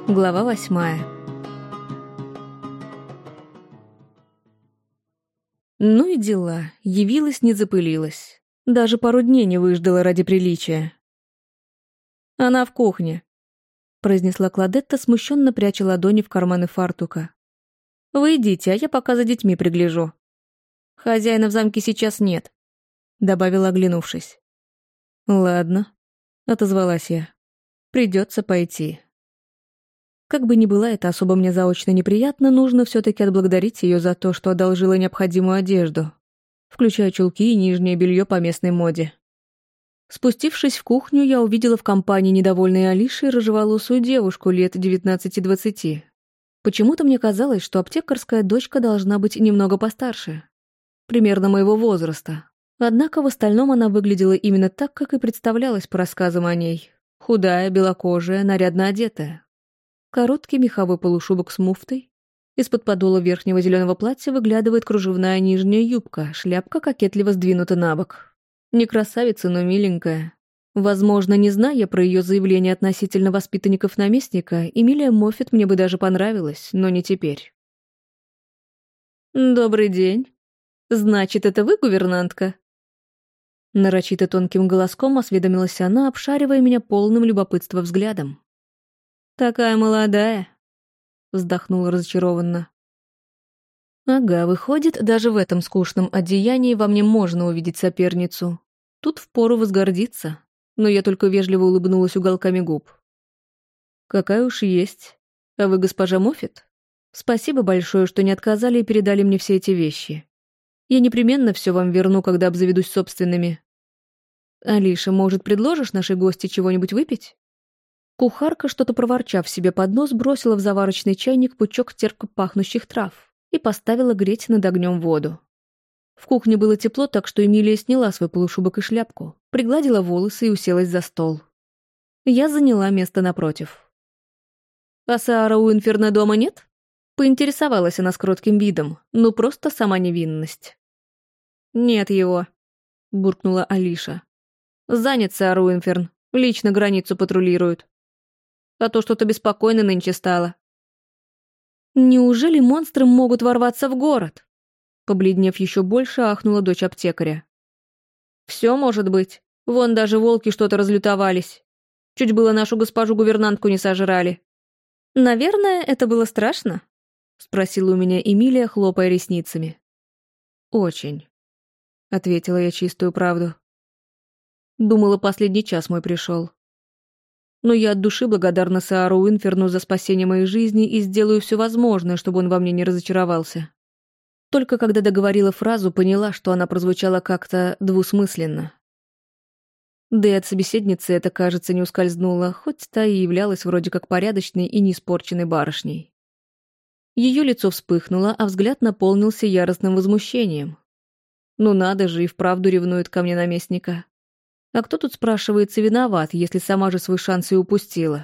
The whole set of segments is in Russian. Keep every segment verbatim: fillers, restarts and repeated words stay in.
Глава восьмая. Ну и дела. Явилась, не запылилась. Даже пару дней не выждала ради приличия. «Она в кухне», — произнесла Кладетта, смущенно пряча ладони в карманы фартука. «Вы идите, а я пока за детьми пригляжу. Хозяина в замке сейчас нет», — добавила, оглянувшись. «Ладно», — отозвалась я. «Придется пойти». Как бы ни было это особо мне заочно неприятно, нужно все-таки отблагодарить ее за то, что одолжила необходимую одежду, включая чулки и нижнее белье по местной моде. Спустившись в кухню, я увидела в компании недовольной Алиши рыжеволосую девушку лет девятнадцати-двадцати. Почему-то мне казалось, что аптекарская дочка должна быть немного постарше, примерно моего возраста. Однако в остальном она выглядела именно так, как и представлялась по рассказам о ней. Худая, белокожая, нарядно одетая. Короткий меховой полушубок с муфтой. Из-под подола верхнего зеленого платья выглядывает кружевная нижняя юбка, шляпка кокетливо сдвинута на бок. Не красавица, но миленькая. Возможно, не зная про ее заявление относительно воспитанников наместника, Эмилия Моффет мне бы даже понравилась, но не теперь. «Добрый день. Значит, это вы, гувернантка?» Нарочито тонким голоском осведомилась она, обшаривая меня полным любопытства взглядом. «Такая молодая», — вздохнула разочарованно. «Ага, выходит, даже в этом скучном одеянии во мне можно увидеть соперницу. Тут впору возгордиться, но я только вежливо улыбнулась уголками губ. Какая уж есть. А вы госпожа Моффет? Спасибо большое, что не отказали и передали мне все эти вещи. Я непременно все вам верну, когда обзаведусь собственными. Алиша, может, предложишь нашей гости чего-нибудь выпить?» Кухарка, что-то проворчав себе под нос, бросила в заварочный чайник пучок терпко пахнущих трав и поставила греть над огнем воду. В кухне было тепло, так что Эмилия сняла свой полушубок и шляпку, пригладила волосы и уселась за стол. Я заняла место напротив. «А Саара Уинферна дома нет?» Поинтересовалась она с кротким видом, ну просто сама невинность. «Нет его», — буркнула Алиша. «Занят Саара Уинферн, лично границу патрулирует. А то что-то беспокойно нынче стало». «Неужели монстры могут ворваться в город?» Побледнев еще больше, ахнула дочь аптекаря. «Все может быть. Вон даже волки что-то разлютовались. Чуть было нашу госпожу-гувернантку не сожрали». «Наверное, это было страшно?» Спросила у меня Эмилия, хлопая ресницами. «Очень», — ответила я чистую правду. Думала, последний час мой пришел. Но я от души благодарна Саару Уинферну за спасение моей жизни и сделаю все возможное, чтобы он во мне не разочаровался. Только когда договорила фразу, поняла, что она прозвучала как-то двусмысленно. Да и от собеседницы это, кажется, не ускользнуло, хоть та и являлась вроде как порядочной и неиспорченной барышней. Ее лицо вспыхнуло, а взгляд наполнился яростным возмущением. Ну надо же, и вправду ревнует ко мне наместника. А кто тут, спрашивается, виноват, если сама же свой шанс и упустила?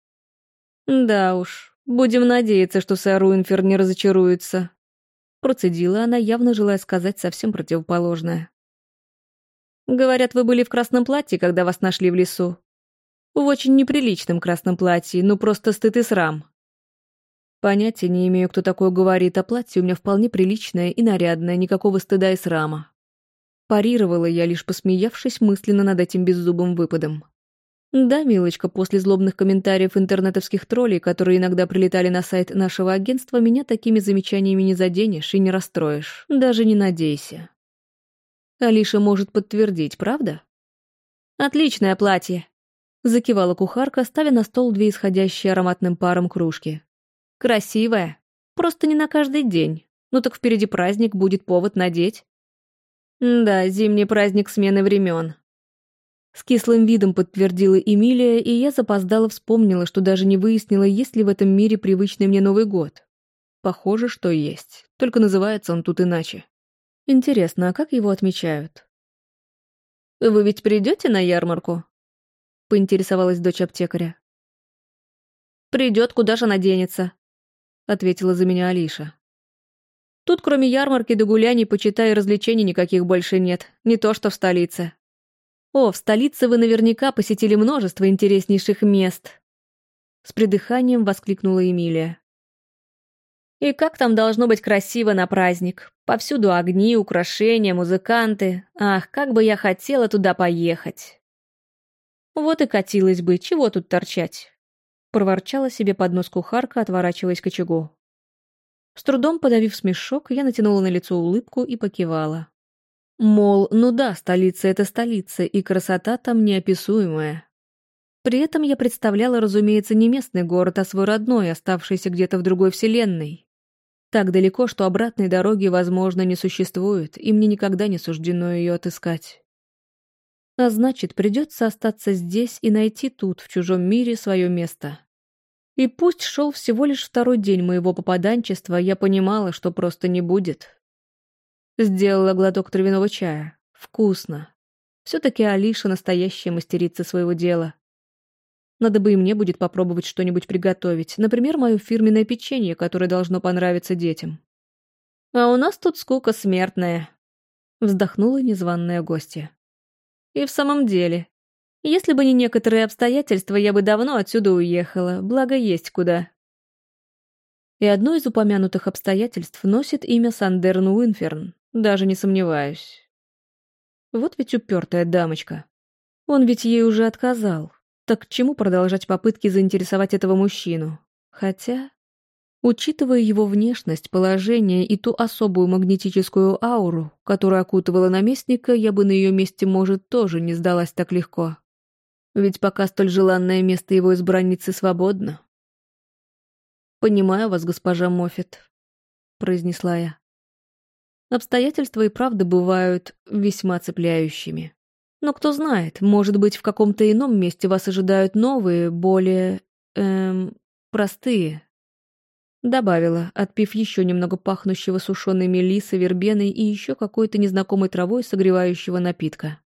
«Да уж, будем надеяться, что сэр Уинфер не разочаруется», процедила она, явно желая сказать совсем противоположное. «Говорят, вы были в красном платье, когда вас нашли в лесу. В очень неприличном красном платье, ну просто стыд и срам». Понятия не имею, кто такое говорит, а платье у меня вполне приличное и нарядное, никакого стыда и срама. Парировала я, лишь посмеявшись мысленно над этим беззубым выпадом. Да, милочка, после злобных комментариев интернетовских троллей, которые иногда прилетали на сайт нашего агентства, меня такими замечаниями не заденешь и не расстроишь. Даже не надейся. Алиша может подтвердить, правда? «Отличное платье», — закивала кухарка, ставя на стол две исходящие ароматным паром кружки. «Красивая. Просто не на каждый день. Ну так впереди праздник, будет повод надеть». «Да, зимний праздник смены времен», — с кислым видом подтвердила Эмилия, и я запоздало вспомнила, что даже не выяснила, есть ли в этом мире привычный мне Новый год. Похоже, что есть, только называется он тут иначе. Интересно, а как его отмечают? «Вы ведь придете на ярмарку?» — поинтересовалась дочь аптекаря. «Придет, куда же она денется?» — ответила за меня Алиша. «Тут кроме ярмарки да гуляний, почитай, и развлечений никаких больше нет, не то что в столице». «О, в столице вы наверняка посетили множество интереснейших мест». С придыханием воскликнула Эмилия. «И как там должно быть красиво на праздник? Повсюду огни, украшения, музыканты. Ах, как бы я хотела туда поехать!» «Вот и катилась бы, чего тут торчать?» Проворчала себе под нос кухарка, отворачиваясь к очагу. С трудом подавив смешок, я натянула на лицо улыбку и покивала. Мол, ну да, столица — это столица, и красота там неописуемая. При этом я представляла, разумеется, не местный город, а свой родной, оставшийся где-то в другой вселенной. Так далеко, что обратной дороги, возможно, не существует, и мне никогда не суждено ее отыскать. А значит, придется остаться здесь и найти тут, в чужом мире, свое место. И пусть шел всего лишь второй день моего попаданчества, я понимала, что просто не будет. Сделала глоток травяного чая. Вкусно. Все-таки Алиша настоящая мастерица своего дела. Надо бы и мне будет попробовать что-нибудь приготовить. Например, мое фирменное печенье, которое должно понравиться детям. А у нас тут скука смертная. Вздохнула незваная гостья. И в самом деле, если бы не некоторые обстоятельства, я бы давно отсюда уехала, благо есть куда. И одно из упомянутых обстоятельств носит имя Сандерн Уинферн, даже не сомневаюсь. Вот ведь упертая дамочка. Он ведь ей уже отказал. Так к чему продолжать попытки заинтересовать этого мужчину? Хотя, учитывая его внешность, положение и ту особую магнетическую ауру, которая окутывала наместника, я бы на ее месте, может, тоже не сдалась так легко. Ведь пока столь желанное место его избранницы свободно. «Понимаю вас, госпожа Моффет», — произнесла я. «Обстоятельства и правда бывают весьма цепляющими. Но кто знает, может быть, в каком-то ином месте вас ожидают новые, более... эм... простые». Добавила, отпив еще немного пахнущего сушеной мелиссой, вербеной и еще какой-то незнакомой травой согревающего напитка.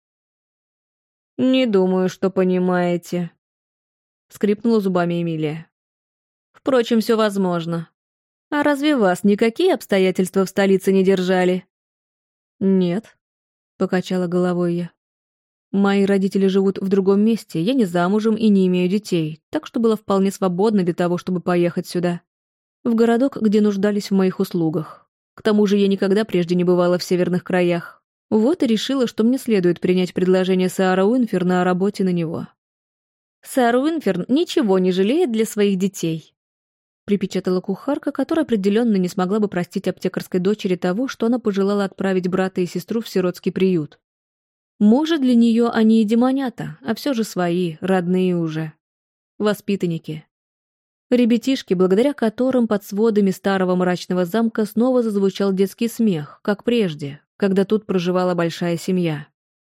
«Не думаю, что понимаете», — скрипнула зубами Эмилия. «Впрочем, все возможно. А разве вас никакие обстоятельства в столице не держали?» «Нет», — покачала головой я. «Мои родители живут в другом месте, я не замужем и не имею детей, так что была вполне свободна для того, чтобы поехать сюда. В городок, где нуждались в моих услугах. К тому же я никогда прежде не бывала в северных краях. Вот и решила, что мне следует принять предложение Саара Уинферна о работе на него». «Саар Уинферн ничего не жалеет для своих детей», — припечатала кухарка, которая определенно не смогла бы простить аптекарской дочери того, что она пожелала отправить брата и сестру в сиротский приют. Может, для нее они и демонята, а все же свои, родные уже. Воспитанники. Ребятишки, благодаря которым под сводами старого мрачного замка снова зазвучал детский смех, как прежде, когда тут проживала большая семья.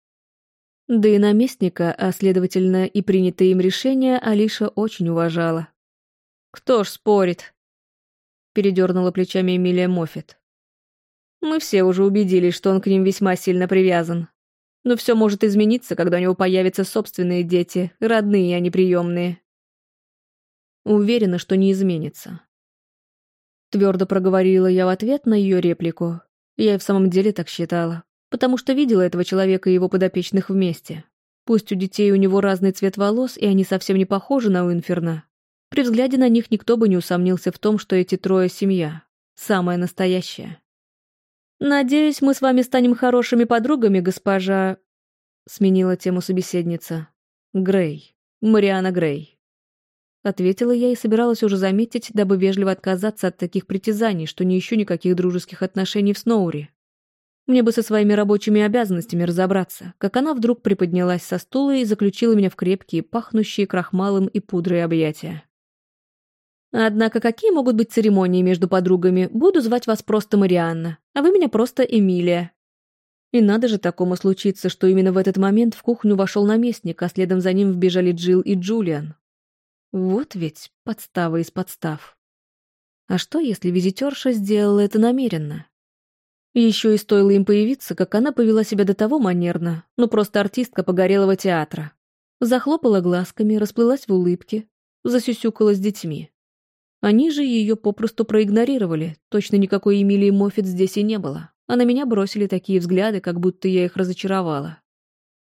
Да и наместника, а следовательно и принятые им решения, Алиша очень уважала. «Кто ж спорит?» — передернула плечами Эмилия Моффет. «Мы все уже убедились, что он к ним весьма сильно привязан. Но все может измениться, когда у него появятся собственные дети, родные, а не приемные». «Уверена, что не изменится». Твердо проговорила я в ответ на ее реплику. Я и в самом деле так считала, потому что видела этого человека и его подопечных вместе. Пусть у детей у него разный цвет волос, и они совсем не похожи на Уинферна. При взгляде на них никто бы не усомнился в том, что эти трое — семья. Самая настоящая. «Надеюсь, мы с вами станем хорошими подругами, госпожа...» Сменила тему собеседница. «Грей. Мариана Грей». Ответила я и собиралась уже заметить, дабы вежливо отказаться от таких притязаний, что не ищу никаких дружеских отношений в Сноури. Мне бы со своими рабочими обязанностями разобраться, как она вдруг приподнялась со стула и заключила меня в крепкие, пахнущие крахмалом и пудрой объятия. «Однако какие могут быть церемонии между подругами? Буду звать вас просто Марианна, а вы меня просто Эмилия». И надо же такому случиться, что именно в этот момент в кухню вошел наместник, а следом за ним вбежали Джилл и Джулиан. Вот ведь подстава из подстав. А что, если визитерша сделала это намеренно? Еще и стоило им появиться, как она повела себя до того манерно, ну просто артистка погорелого театра. Захлопала глазками, расплылась в улыбке, засюсюкала с детьми. Они же ее попросту проигнорировали, точно никакой Эмилии Моффет здесь и не было, а на меня бросили такие взгляды, как будто я их разочаровала.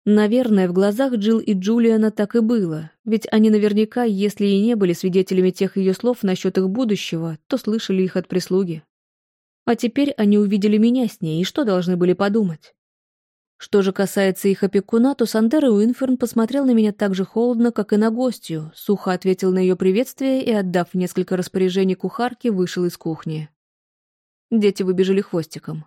Наверное, в глазах Джилл и Джулиана так и было, ведь они наверняка, если и не были свидетелями тех ее слов насчет их будущего, то слышали их от прислуги. А теперь они увидели меня с ней, и что должны были подумать? Что же касается их опекуна, то Сандер Уинферн посмотрел на меня так же холодно, как и на гостью, сухо ответил на ее приветствие и, отдав несколько распоряжений кухарке, вышел из кухни. Дети выбежали хвостиком.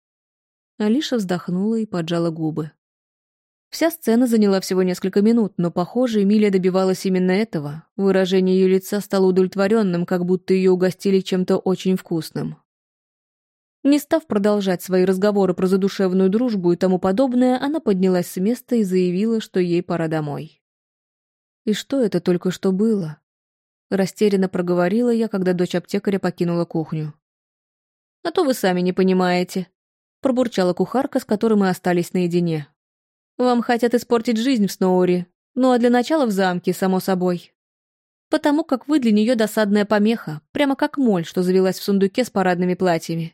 Алиша вздохнула и поджала губы. Вся сцена заняла всего несколько минут, но, похоже, Эмилия добивалась именно этого. Выражение ее лица стало удовлетворенным, как будто ее угостили чем-то очень вкусным. Не став продолжать свои разговоры про задушевную дружбу и тому подобное, она поднялась с места и заявила, что ей пора домой. «И что это только что было?» Растерянно проговорила я, когда дочь аптекаря покинула кухню. «А то вы сами не понимаете», — пробурчала кухарка, с которой мы остались наедине. «Вам хотят испортить жизнь в Сноури, ну а для начала в замке, само собой. Потому как вы для нее досадная помеха, прямо как моль, что завелась в сундуке с парадными платьями».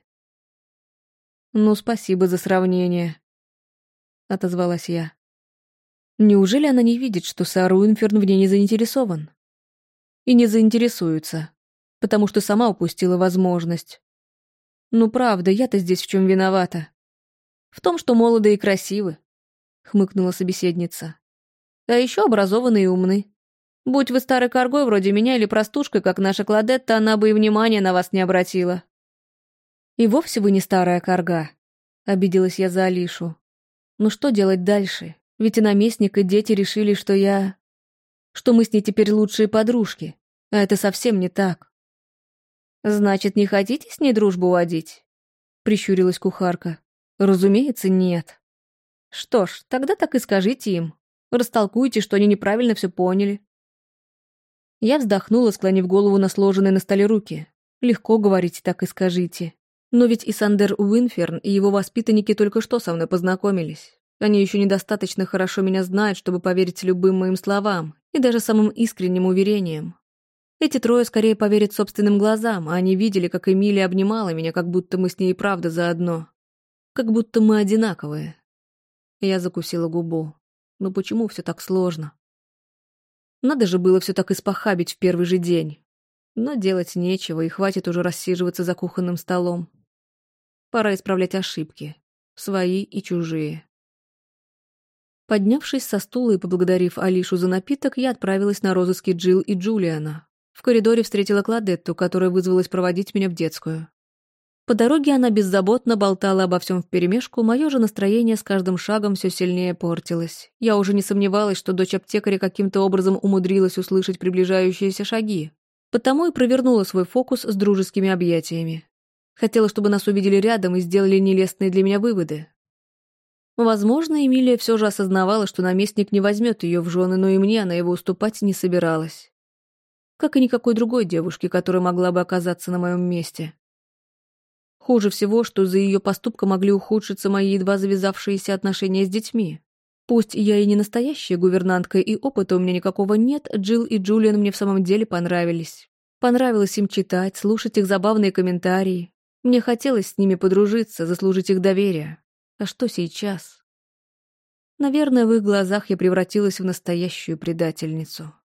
«Ну, спасибо за сравнение», — отозвалась я. «Неужели она не видит, что сэр Уинферн в ней не заинтересован?» «И не заинтересуется, потому что сама упустила возможность. Ну, правда, я-то здесь в чем виновата? В том, что молоды и красивы», — хмыкнула собеседница. «А еще образованы и умны. Будь вы старой коргой вроде меня или простушкой, как наша Кладетта, она бы и внимания на вас не обратила». «И вовсе вы не старая корга», — обиделась я за Алишу. «Ну что делать дальше? Ведь и наместник, и дети решили, что я... что мы с ней теперь лучшие подружки, а это совсем не так». «Значит, не хотите с ней дружбу водить?» — прищурилась кухарка. «Разумеется, нет». «Что ж, тогда так и скажите им. Растолкуйте, что они неправильно все поняли». Я вздохнула, склонив голову на сложенные на столе руки. Легко говорить, так и скажите. Но ведь и Сандер Уинферн, и его воспитанники только что со мной познакомились. Они еще недостаточно хорошо меня знают, чтобы поверить любым моим словам и даже самым искренним уверениям. Эти трое скорее поверят собственным глазам, а они видели, как Эмилия обнимала меня, как будто мы с ней и правда заодно. Как будто мы одинаковые. Я закусила губу. Ну почему все так сложно? Надо же было все так испохабить в первый же день. Но делать нечего, и хватит уже рассиживаться за кухонным столом. Пора исправлять ошибки. Свои и чужие. Поднявшись со стула и поблагодарив Алишу за напиток, я отправилась на розыски Джилл и Джулиана. В коридоре встретила Кладетту, которая вызвалась проводить меня в детскую. По дороге она беззаботно болтала обо всем вперемешку, мое же настроение с каждым шагом все сильнее портилось. Я уже не сомневалась, что дочь аптекаря каким-то образом умудрилась услышать приближающиеся шаги. Потому и провернула свой фокус с дружескими объятиями. Хотела, чтобы нас увидели рядом и сделали нелестные для меня выводы. Возможно, Эмилия все же осознавала, что наместник не возьмет ее в жены, но и мне она его уступать не собиралась. Как и никакой другой девушке, которая могла бы оказаться на моем месте. Хуже всего, что за ее поступком могли ухудшиться мои едва завязавшиеся отношения с детьми. Пусть я и не настоящая гувернантка, и опыта у меня никакого нет, Джилл и Джулиан мне в самом деле понравились. Понравилось им читать, слушать их забавные комментарии. Мне хотелось с ними подружиться, заслужить их доверие. А что сейчас? Наверное, в их глазах я превратилась в настоящую предательницу.